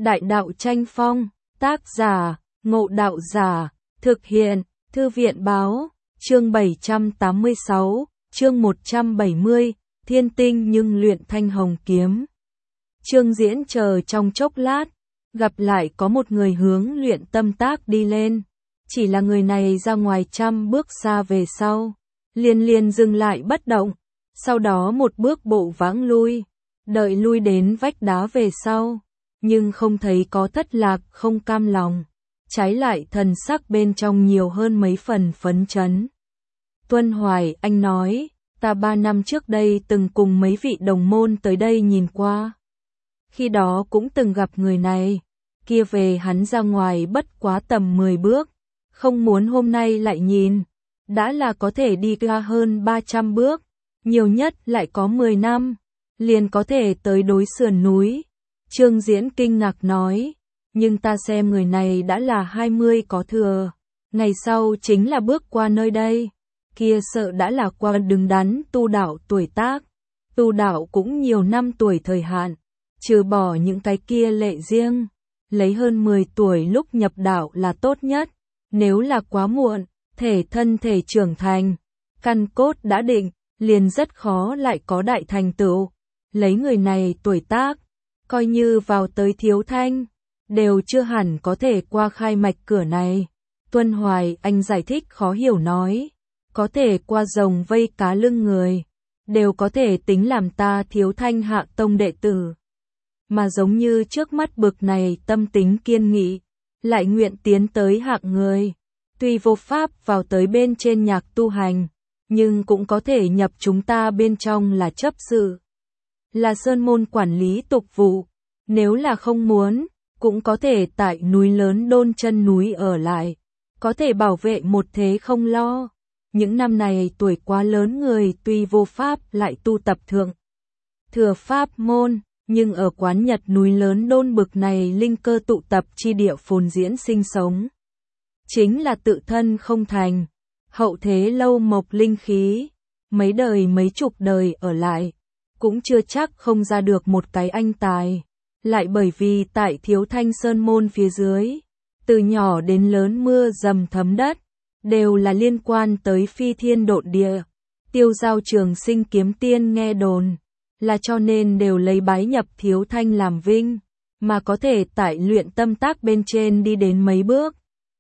Đại đạo tranh phong, tác giả, Ngộ Đạo Giả, thực hiện, Thư viện báo, chương 786, chương 170, Thiên tinh nhưng luyện thanh hồng kiếm. Trương Diễn chờ trong chốc lát, gặp lại có một người hướng luyện tâm tác đi lên. Chỉ là người này ra ngoài 100 bước xa về sau, liền dừng lại bất động, sau đó một bước bộ vãng lui, đợi lui đến vách đá về sau, nhưng không thấy có thất lạc, không cam lòng, trái lại thần sắc bên trong nhiều hơn mấy phần phấn chấn. Tuân Hoài, anh nói, ta 3 năm trước đây từng cùng mấy vị đồng môn tới đây nhìn qua. Khi đó cũng từng gặp người này, kia về hắn ra ngoài bất quá tầm 10 bước, không muốn hôm nay lại nhìn, đã là có thể đi ra hơn 300 bước, nhiều nhất lại có 10 năm, liền có thể tới đối sườn núi. Trương Diễn kinh ngạc nói, nhưng ta xem người này đã là 20 có thừa, ngày sau chính là bước qua nơi đây, kia sợ đã là qua đứng đắn tu đạo tuổi tác, tu đạo cũng nhiều năm tuổi thời hạn, trừ bỏ những cái kia lệ riêng, lấy hơn 10 tuổi lúc nhập đạo là tốt nhất, nếu là quá muộn, thân thể trưởng thành, căn cốt đã định, liền rất khó lại có đại thành tựu. Lấy người này tuổi tác, coi như vào tới thiếu thanh, đều chưa hẳn có thể qua khai mạch cửa này. Tuân Hoài, anh giải thích khó hiểu nói, có thể qua rồng vây cá lưng người, đều có thể tính làm ta thiếu thanh hạ tông đệ tử. Mà giống như trước mắt bực này tâm tính kiên nghị, lại nguyện tiến tới hạng người, tuy vô pháp vào tới bên trên nhạc tu hành, nhưng cũng có thể nhập chúng ta bên trong là chấp sự, là sơn môn quản lý tục vụ, nếu là không muốn, cũng có thể tại núi lớn đôn chân núi ở lại, có thể bảo vệ một thế không lo. Những năm này tuổi quá lớn người tuy vô pháp lại tu tập thượng thừa pháp môn, nhưng ở quán Nhật núi lớn đôn bực này linh cơ tụ tập chi địa phồn diễn sinh sống. Chính là tự thân không thành, hậu thế lâu mộc linh khí, mấy đời mấy chục đời ở lại, cũng chưa chắc không ra được một cái anh tài. Lại bởi vì tại thiếu thanh sơn môn phía dưới, từ nhỏ đến lớn mưa dầm thấm đất, đều là liên quan tới phi thiên độn địa, tiêu giao trường sinh kiếm tiên nghe đồn, là cho nên đều lấy bái nhập thiếu thanh làm vinh, mà có thể tại luyện tâm tác bên trên đi đến mấy bước,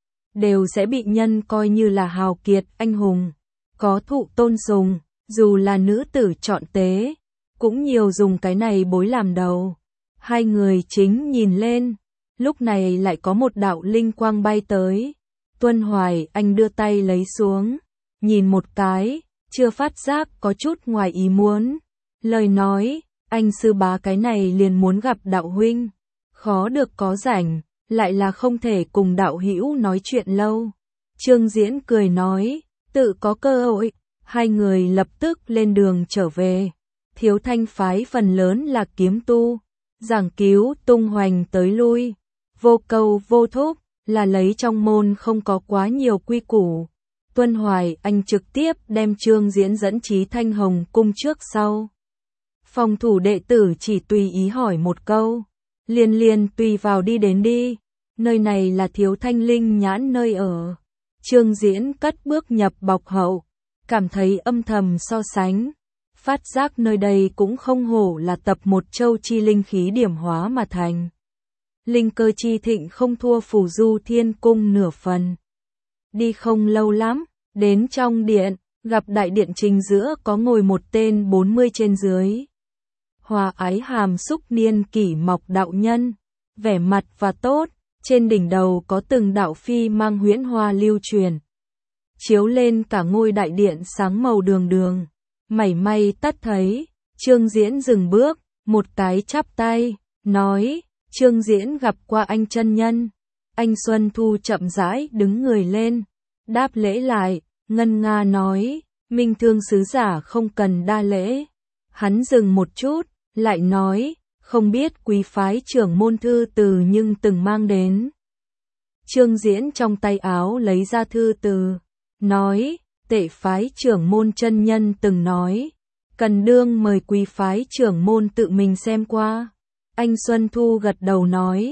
đều sẽ bị nhân coi như là hào kiệt anh hùng, có thụ tôn sùng, dù là nữ tử chọn tế, cũng nhiều dùng cái này bối làm đầu. Hai người chính nhìn lên, lúc này lại có một đạo linh quang bay tới. Tuân Hoài, anh đưa tay lấy xuống, nhìn một cái, chưa phát giác có chút ngoài ý muốn. Lời nói, anh sư bá cái này liền muốn gặp đạo huynh, khó được có rảnh, lại là không thể cùng đạo hữu nói chuyện lâu. Trương Diễn cười nói, tự có cơ hội, hai người lập tức lên đường trở về. Thiếu thanh phái phần lớn là kiếm tu, giảng cứu tung hoành tới lui, vô câu vô thúc, là lấy trong môn không có quá nhiều quy củ. Tuân Hoài, anh trực tiếp đem Trương Diễn dẫn Chí Thanh Hồng cung trước sau. Phòng thủ đệ tử chỉ tùy ý hỏi một câu, liền tùy vào đi đến đi, nơi này là thiếu thanh linh nhãn nơi ở. Trương Diễn cất bước nhập bọc hậu, cảm thấy âm thầm so sánh, phát giác nơi đây cũng không hổ là tập một châu chi linh khí điểm hóa mà thành. Linh cơ chi thịnh không thua Phù Du Thiên Cung nửa phần. Đi không lâu lắm, đến trong điện, gặp đại điện chính giữa có ngồi một tên 40 trên dưới. Hòa ái hàm xúc niên kỷ mọc đạo nhân, vẻ mặt và tốt, trên đỉnh đầu có từng đạo phi mang huyễn hoa lưu truyền. Chiếu lên cả ngôi đại điện sáng màu đường đường, mảy may tắt thấy. Trương Diễn dừng bước, một cái chắp tay, nói, Trương Diễn gặp qua anh chân nhân. Anh Xuân Thu chậm rãi đứng người lên, đáp lễ lại, ngân nga nói, Minh Thương sứ giả không cần đa lễ. Hắn dừng một chút, lại nói, không biết quý phái trưởng môn thư từ nhưng từng mang đến. Trương Diễn trong tay áo lấy ra thư từ, nói, Tệ phái trưởng môn chân nhân từng nói, cần đương mời quý phái trưởng môn tự mình xem qua. Anh Xuân Thu gật đầu nói,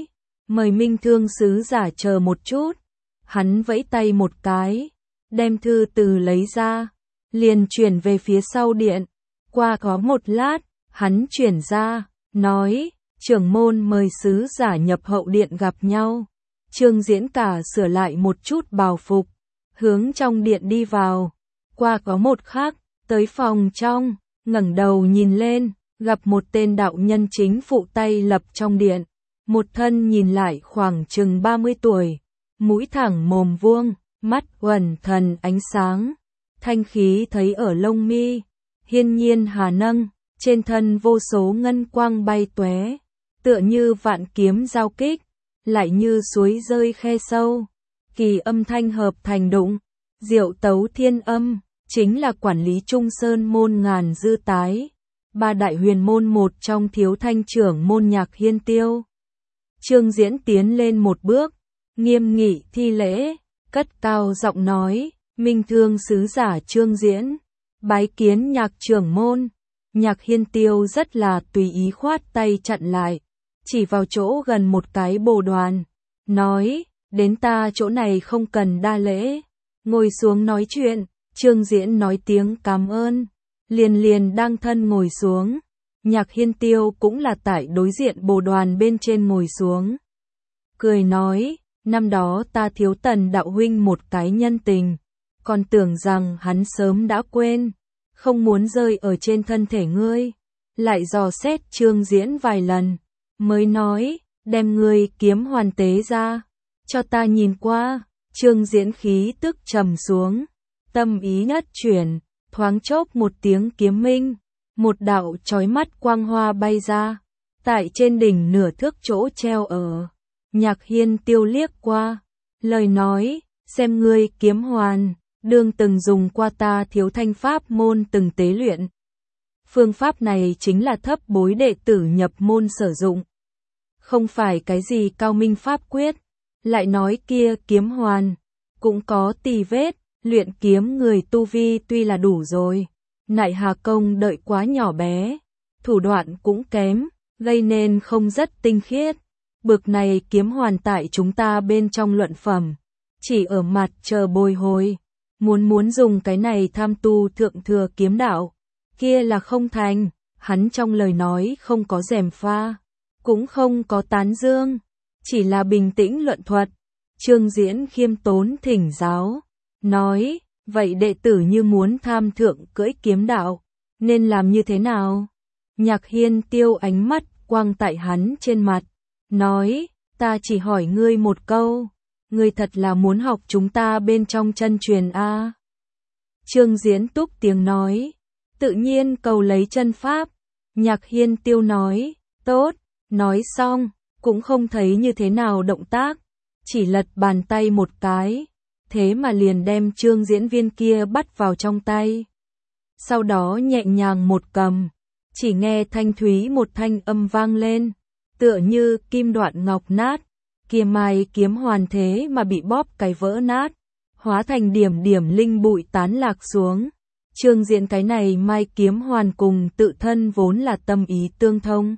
mời Minh Thương sứ giả chờ một chút. Hắn vẫy tay một cái, đem thư từ lấy ra, liền chuyển về phía sau điện. Qua có một lát, hắn chuyển ra, nói, trưởng môn mời sứ giả nhập hậu điện gặp nhau. Trương Diễn cả sửa lại một chút bào phục, hướng trong điện đi vào. Qua có một khắc, tới phòng trong, ngẩng đầu nhìn lên, gặp một tên đạo nhân chính phụ tay lập trong điện. Một thân nhìn lại khoảng chừng 30 tuổi, mũi thẳng mồm vuông, mắt uẩn thần ánh sáng, thanh khí thấy ở lông mi, hiên nhiên hà nâng, trên thân vô số ngân quang bay tóe, tựa như vạn kiếm giao kích, lại như suối rơi khe sâu, kỳ âm thanh hợp thành đụng, diệu tấu thiên âm, chính là quản lý Trung Sơn môn Ngàn Dư Tái, ba đại huyền môn một trong Thiếu Thanh trưởng môn Nhạc Hiên Tiêu. Trương Diễn tiến lên một bước, nghiêm nghị thi lễ, cất cao giọng nói, Minh Thương sứ giả Trương Diễn, bái kiến Nhạc trưởng môn. Nhạc Hiên Tiêu rất là tùy ý khoát tay chặn lại, chỉ vào chỗ gần một cái bồ đoàn, nói, đến ta chỗ này không cần đa lễ, ngồi xuống nói chuyện. Trương Diễn nói tiếng cảm ơn, liền đang thân ngồi xuống. Nhạc Hiên Tiêu cũng là tại đối diện bồ đoàn bên trên ngồi xuống. Cười nói, năm đó ta thiếu Tần đạo huynh một cái nhân tình, còn tưởng rằng hắn sớm đã quên, không muốn rơi ở trên thân thể ngươi. Lại dò xét Trương Diễn vài lần, mới nói, đem ngươi kiếm hoàn tế ra, cho ta nhìn qua. Trương Diễn khí tức trầm xuống, tâm ý nhất chuyển, thoáng chốc một tiếng kiếm minh, một đạo chói mắt quang hoa bay ra, tại trên đỉnh nửa thước chỗ treo ở. Nhạc Hiên Tiêu liếc qua, lời nói, xem ngươi kiếm hoàn, đương từng dùng qua ta Thiếu Thanh pháp môn từng tế luyện. Phương pháp này chính là thấp bối đệ tử nhập môn sử dụng, không phải cái gì cao minh pháp quyết. Lại nói kia kiếm hoàn, cũng có tì vết, luyện kiếm người tu vi tuy là đủ rồi, nại hà công đợi quá nhỏ bé, thủ đoạn cũng kém, gây nên không rất tinh khiết. Bực này kiếm hoàn tại chúng ta bên trong luận phẩm, chỉ ở mặt chờ bồi hồi, muốn dùng cái này tham tu thượng thừa kiếm đạo, kia là không thành. Hắn trong lời nói không có gièm pha, cũng không có tán dương, chỉ là bình tĩnh luận thuật. Trương Diễn khiêm tốn thỉnh giáo, nói, vậy đệ tử như muốn tham thượng cưỡi kiếm đạo, nên làm như thế nào? Nhạc Hiên Tiêu ánh mắt quang tại hắn trên mặt, nói, ta chỉ hỏi ngươi một câu, ngươi thật là muốn học chúng ta bên trong chân truyền a? Trương Diễn túc tiếng nói, tự nhiên cầu lấy chân pháp. Nhạc Hiên Tiêu nói, tốt. Nói xong, cũng không thấy như thế nào động tác, chỉ lật bàn tay một cái, thế mà liền đem Trương Diễn viên kia bắt vào trong tay. Sau đó nhẹ nhàng một cầm, chỉ nghe thanh thúy một thanh âm vang lên, tựa như kim đoạn ngọc nát, kia mai kiếm hoàn thế mà bị bóp cái vỡ nát, hóa thành điểm điểm linh bụi tán lạc xuống. Trương Diễn cái này mai kiếm hoàn cùng tự thân vốn là tâm ý tương thông.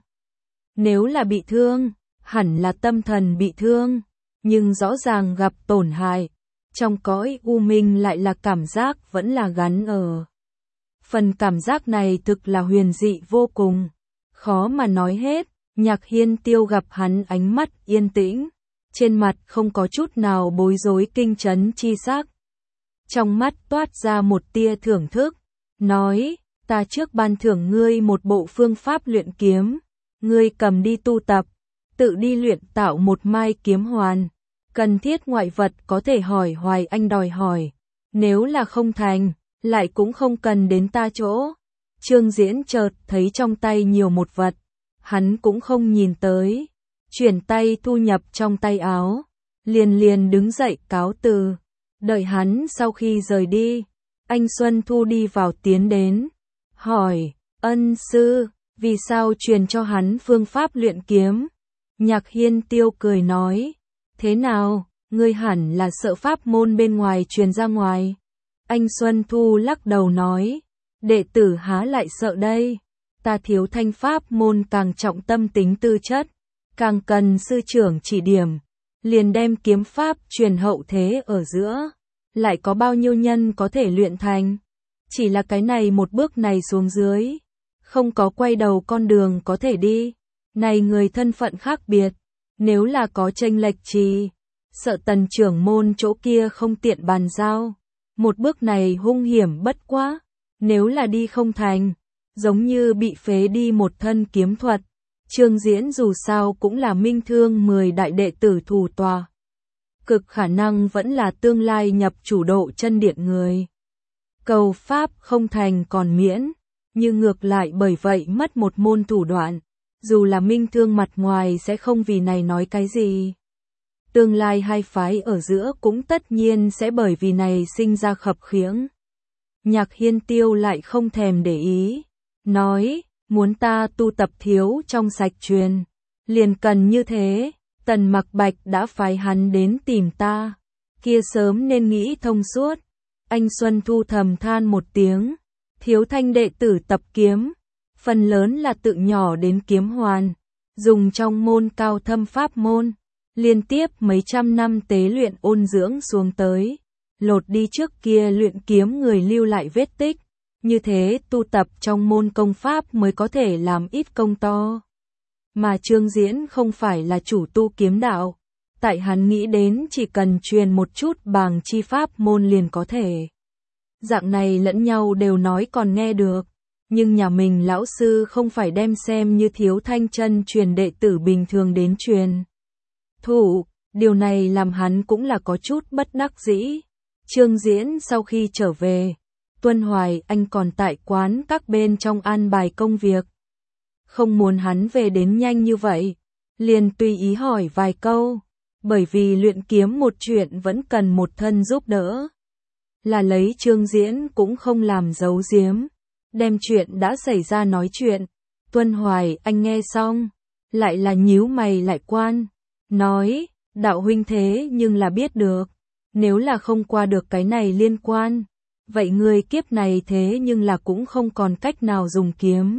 Nếu là bị thương, hẳn là tâm thần bị thương, nhưng rõ ràng gặp tổn hại. Trong cõi u minh lại là cảm giác vẫn là gắn ở. Phần cảm giác này thực là huyền dị vô cùng, khó mà nói hết. Nhạc Hiên Tiêu gặp hắn ánh mắt yên tĩnh, trên mặt không có chút nào bối rối kinh chấn chi sắc. Trong mắt toát ra một tia thưởng thức, nói, ta trước ban thưởng ngươi một bộ phương pháp luyện kiếm, ngươi cầm đi tu tập, tự đi luyện tạo một mai kiếm hoàn, cần thiết ngoại vật có thể hỏi Hoài Anh đòi hỏi, nếu là không thành, lại cũng không cần đến ta chỗ. Trương Diễn chợt thấy trong tay nhiều một vật, hắn cũng không nhìn tới, chuyển tay thu nhập trong tay áo, liền đứng dậy cáo từ. Đợi hắn sau khi rời đi, anh Xuân Thu đi vào tiến đến, hỏi, ân sư, vì sao truyền cho hắn phương pháp luyện kiếm? Nhạc Hiên Tiêu cười nói, thế nào, ngươi hẳn là sợ pháp môn bên ngoài truyền ra ngoài. Anh Xuân Thu lắc đầu nói, đệ tử há lại sợ đây, ta Thiếu Thanh pháp môn càng trọng tâm tính tư chất, càng cần sư trưởng chỉ điểm, liền đem kiếm pháp truyền hậu thế ở giữa, lại có bao nhiêu nhân có thể luyện thành. Chỉ là cái này một bước này xuống dưới, không có quay đầu con đường có thể đi. Này người thân phận khác biệt, nếu là có chênh lệch trì, sợ Tần trưởng môn chỗ kia không tiện bàn giao. Một bước này hung hiểm bất quá, nếu là đi không thành, giống như bị phế đi một thân kiếm thuật. Trương Diễn dù sao cũng là Minh Thương 10 đại đệ tử thủ tòa, cực khả năng vẫn là tương lai nhập chủ độ chân điện người. Cầu pháp không thành còn miễn, nhưng ngược lại bởi vậy mất một môn thủ đoạn, dù là Minh Thương mặt ngoài sẽ không vì này nói cái gì. Tương lai hai phái ở giữa cũng tất nhiên sẽ bởi vì này sinh ra khập khiễng. Nhạc Hiên Tiêu lại không thèm để ý, nói, muốn ta tu tập thiếu trong sạch truyền, liền cần như thế. Tần Mặc Bạch đã phái hắn đến tìm ta, kia sớm nên nghĩ thông suốt. Anh Xuân Thu thầm than một tiếng, thiếu thanh đệ tử tập kiếm, phần lớn là tự nhỏ đến kiếm hoàn, dùng trong môn cao thâm pháp môn, liên tiếp mấy trăm năm tế luyện ôn dưỡng xuống tới, lột đi trước kia luyện kiếm người lưu lại vết tích, như thế tu tập trong môn công pháp mới có thể làm ít công to. Mà Trương Diễn không phải là chủ tu kiếm đạo, tại hắn nghĩ đến chỉ cần truyền một chút bàng chi pháp môn liền có thể. Dạng này lẫn nhau đều nói còn nghe được, nhưng nhà mình lão sư không phải đem xem như thiếu thanh chân truyền đệ tử bình thường đến truyền thủ, điều này làm hắn cũng là có chút bất đắc dĩ. Trương Diễn sau khi trở về, Tuân Hoài Anh còn tại quán các bên trong an bài công việc. Không muốn hắn về đến nhanh như vậy, liền tùy ý hỏi vài câu, bởi vì luyện kiếm một chuyện vẫn cần một thân giúp đỡ. Là lấy Trương Diễn cũng không làm giấu giếm, đem chuyện đã xảy ra nói chuyện. Tuân Hoài Anh nghe xong, lại là nhíu mày lại quan, nói, đạo huynh thế nhưng là biết được, nếu là không qua được cái này liên quan, vậy người kiếp này thế nhưng là cũng không còn cách nào dùng kiếm.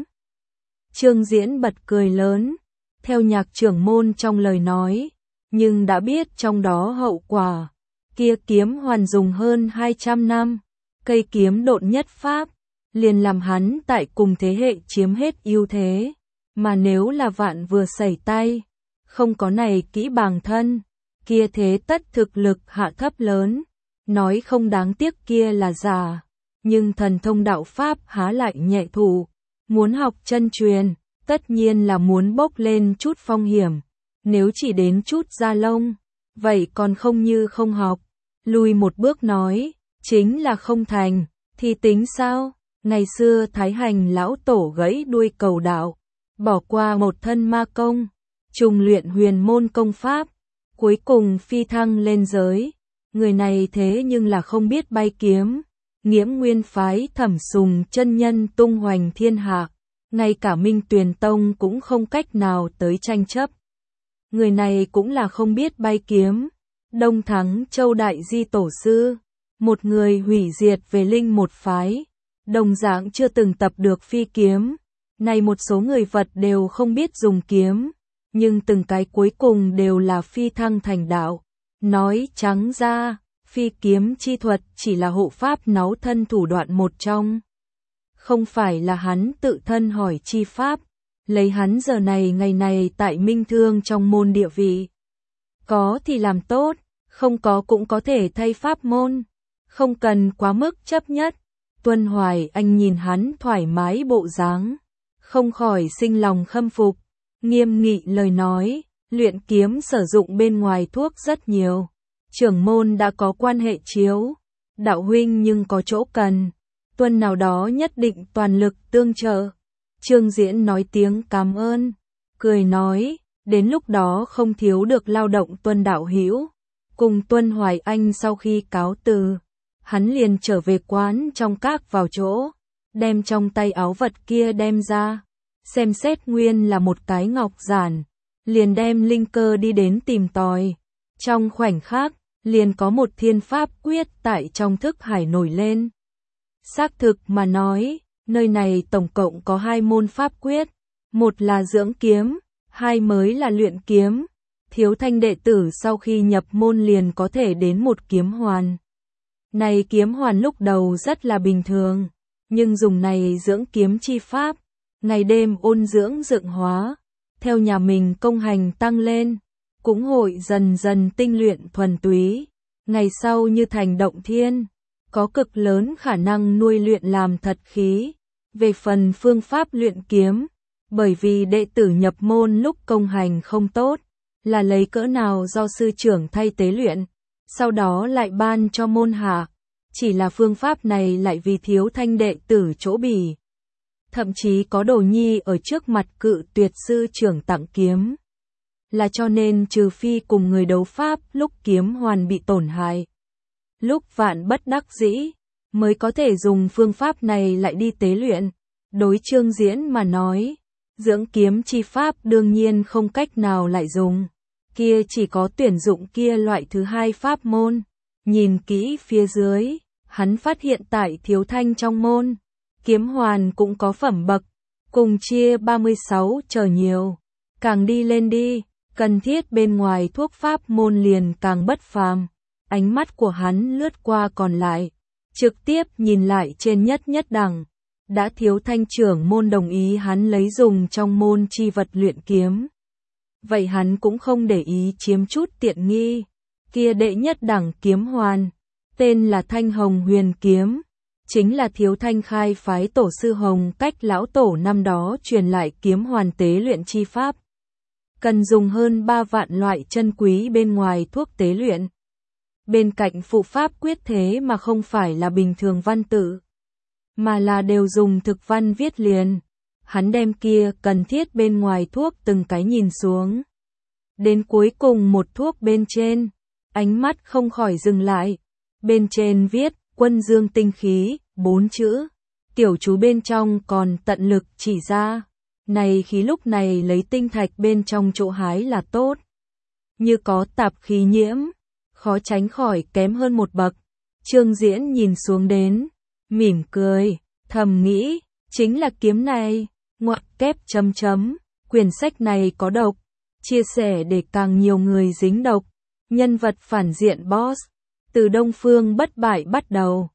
Trương Diễn bật cười lớn, theo Nhạc trưởng môn trong lời nói, nhưng đã biết trong đó hậu quả, kia kiếm hoàn dùng hơn 200 năm, cây kiếm độn nhất pháp, liền làm hắn tại cùng thế hệ chiếm hết ưu thế, mà nếu là vạn vừa sẩy tay, không có này kỹ bàng thân, kia thế tất thực lực hạ thấp lớn, nói không đáng tiếc kia là giả, nhưng thần thông đạo pháp há lại nhẹ thủ, muốn học chân truyền, tất nhiên là muốn bốc lên chút phong hiểm, nếu chỉ đến chút da lông, vậy còn không như không học. Lùi một bước nói, chính là không thành, thì tính sao? Ngày xưa Thái Hành lão tổ gãy đuôi cầu đạo, bỏ qua một thân ma công, trùng luyện huyền môn công pháp, cuối cùng phi thăng lên giới. Người này thế nhưng là không biết bay kiếm, Nghiễm Nguyên phái Thẩm Sùng chân nhân tung hoành thiên hạ, ngay cả Minh Tuyền Tông cũng không cách nào tới tranh chấp. Người này cũng là không biết bay kiếm. Đông Thắng Châu Đại Di Tổ Sư, một người hủy diệt về linh một phái, đồng dạng chưa từng tập được phi kiếm. Này một số người vật đều không biết dùng kiếm, nhưng từng cái cuối cùng đều là phi thăng thành đạo. Nói trắng ra, phi kiếm chi thuật chỉ là hộ pháp náu thân thủ đoạn một trong. Không phải là hắn tự thân hỏi chi pháp, lấy hắn giờ này ngày này tại Minh Thương trong môn địa vị. Có thì làm tốt, không có cũng có thể thay pháp môn, không cần quá mức chấp nhất. Tuân Hoài Anh nhìn hắn thoải mái bộ dáng, không khỏi sinh lòng khâm phục, nghiêm nghị lời nói, luyện kiếm sử dụng bên ngoài thuốc rất nhiều, trưởng môn đã có quan hệ chiếu, đạo huynh nhưng có chỗ cần, Tuân nào đó nhất định toàn lực tương trợ. Trương Diễn nói tiếng cảm ơn, cười nói, đến lúc đó không thiếu được lao động Tuân đạo hữu. Cùng Tuân Hoài Anh sau khi cáo từ, hắn liền trở về quán trong các vào chỗ, đem trong tay áo vật kia đem ra, xem xét nguyên là một cái ngọc giản, liền đem linh cơ đi đến tìm tòi. Trong khoảnh khắc, liền có một thiên pháp quyết tại trong thức hải nổi lên. Xác thực mà nói, nơi này tổng cộng có 2 môn pháp quyết, một là dưỡng kiếm, 2 mới là luyện kiếm. Thiếu thanh đệ tử sau khi nhập môn liền có thể đến một kiếm hoàn. Này kiếm hoàn lúc đầu rất là bình thường, nhưng dùng này dưỡng kiếm chi pháp, ngày đêm ôn dưỡng dựng hóa, theo nhà mình công hành tăng lên, cũng hội dần dần tinh luyện thuần túy, ngày sau như thành động thiên, có cực lớn khả năng nuôi luyện làm thật khí. Về phần phương pháp luyện kiếm, bởi vì đệ tử nhập môn lúc công hành không tốt, là lấy cỡ nào do sư trưởng thay tế luyện, sau đó lại ban cho môn hạ. Chỉ là phương pháp này lại vì thiếu thanh đệ tử chỗ bỉ. Thậm chí có đồ nhi ở trước mặt cự tuyệt sư trưởng tặng kiếm. Là cho nên trừ phi cùng người đấu pháp lúc kiếm hoàn bị tổn hại, lúc vạn bất đắc dĩ, mới có thể dùng phương pháp này lại đi tế luyện. Đối Trương Diễn mà nói, dưỡng kiếm chi pháp đương nhiên không cách nào lại dùng. Kia chỉ có tuyển dụng kia loại thứ hai pháp môn. Nhìn kỹ phía dưới, hắn phát hiện tại thiếu thanh trong môn, kiếm hoàn cũng có phẩm bậc, cùng chia 36 trở nhiều. Càng đi lên đi, cần thiết bên ngoài thuốc pháp môn liền càng bất phàm. Ánh mắt của hắn lướt qua còn lại, trực tiếp nhìn lại trên nhất đẳng. Đã thiếu thanh trưởng môn đồng ý hắn lấy dùng trong môn chi vật luyện kiếm. Vậy hắn cũng không để ý chiếm chút tiện nghi. Kia đệ nhất đẳng kiếm hoàn, tên là Thanh Hồng Huyền Kiếm, chính là thiếu thanh khai phái tổ sư Hồng Cách lão tổ năm đó truyền lại kiếm hoàn tế luyện chi pháp. Cần dùng hơn 3 vạn loại chân quý bên ngoài thuốc tế luyện. Bên cạnh phụ pháp quyết thế mà không phải là bình thường văn tự, mà là đều dùng thực văn viết liền. Hắn đem kia cần thiết bên ngoài thuốc từng cái nhìn xuống. Đến cuối cùng một thuốc bên trên, ánh mắt không khỏi dừng lại. Bên trên viết, Quân Dương tinh khí, 4 chữ. Tiểu chú bên trong còn tận lực chỉ ra. Này khí lúc này lấy tinh thạch bên trong chỗ hái là tốt. Như có tạp khí nhiễm, khó tránh khỏi kém hơn một bậc. Trương Diễn nhìn xuống đến, mỉm cười, thầm nghĩ, chính là kiếm này, ngoặc kép chấm chấm, quyển sách này có độc, chia sẻ để càng nhiều người dính độc. Nhân vật phản diện boss, từ Đông Phương bất bại bắt đầu,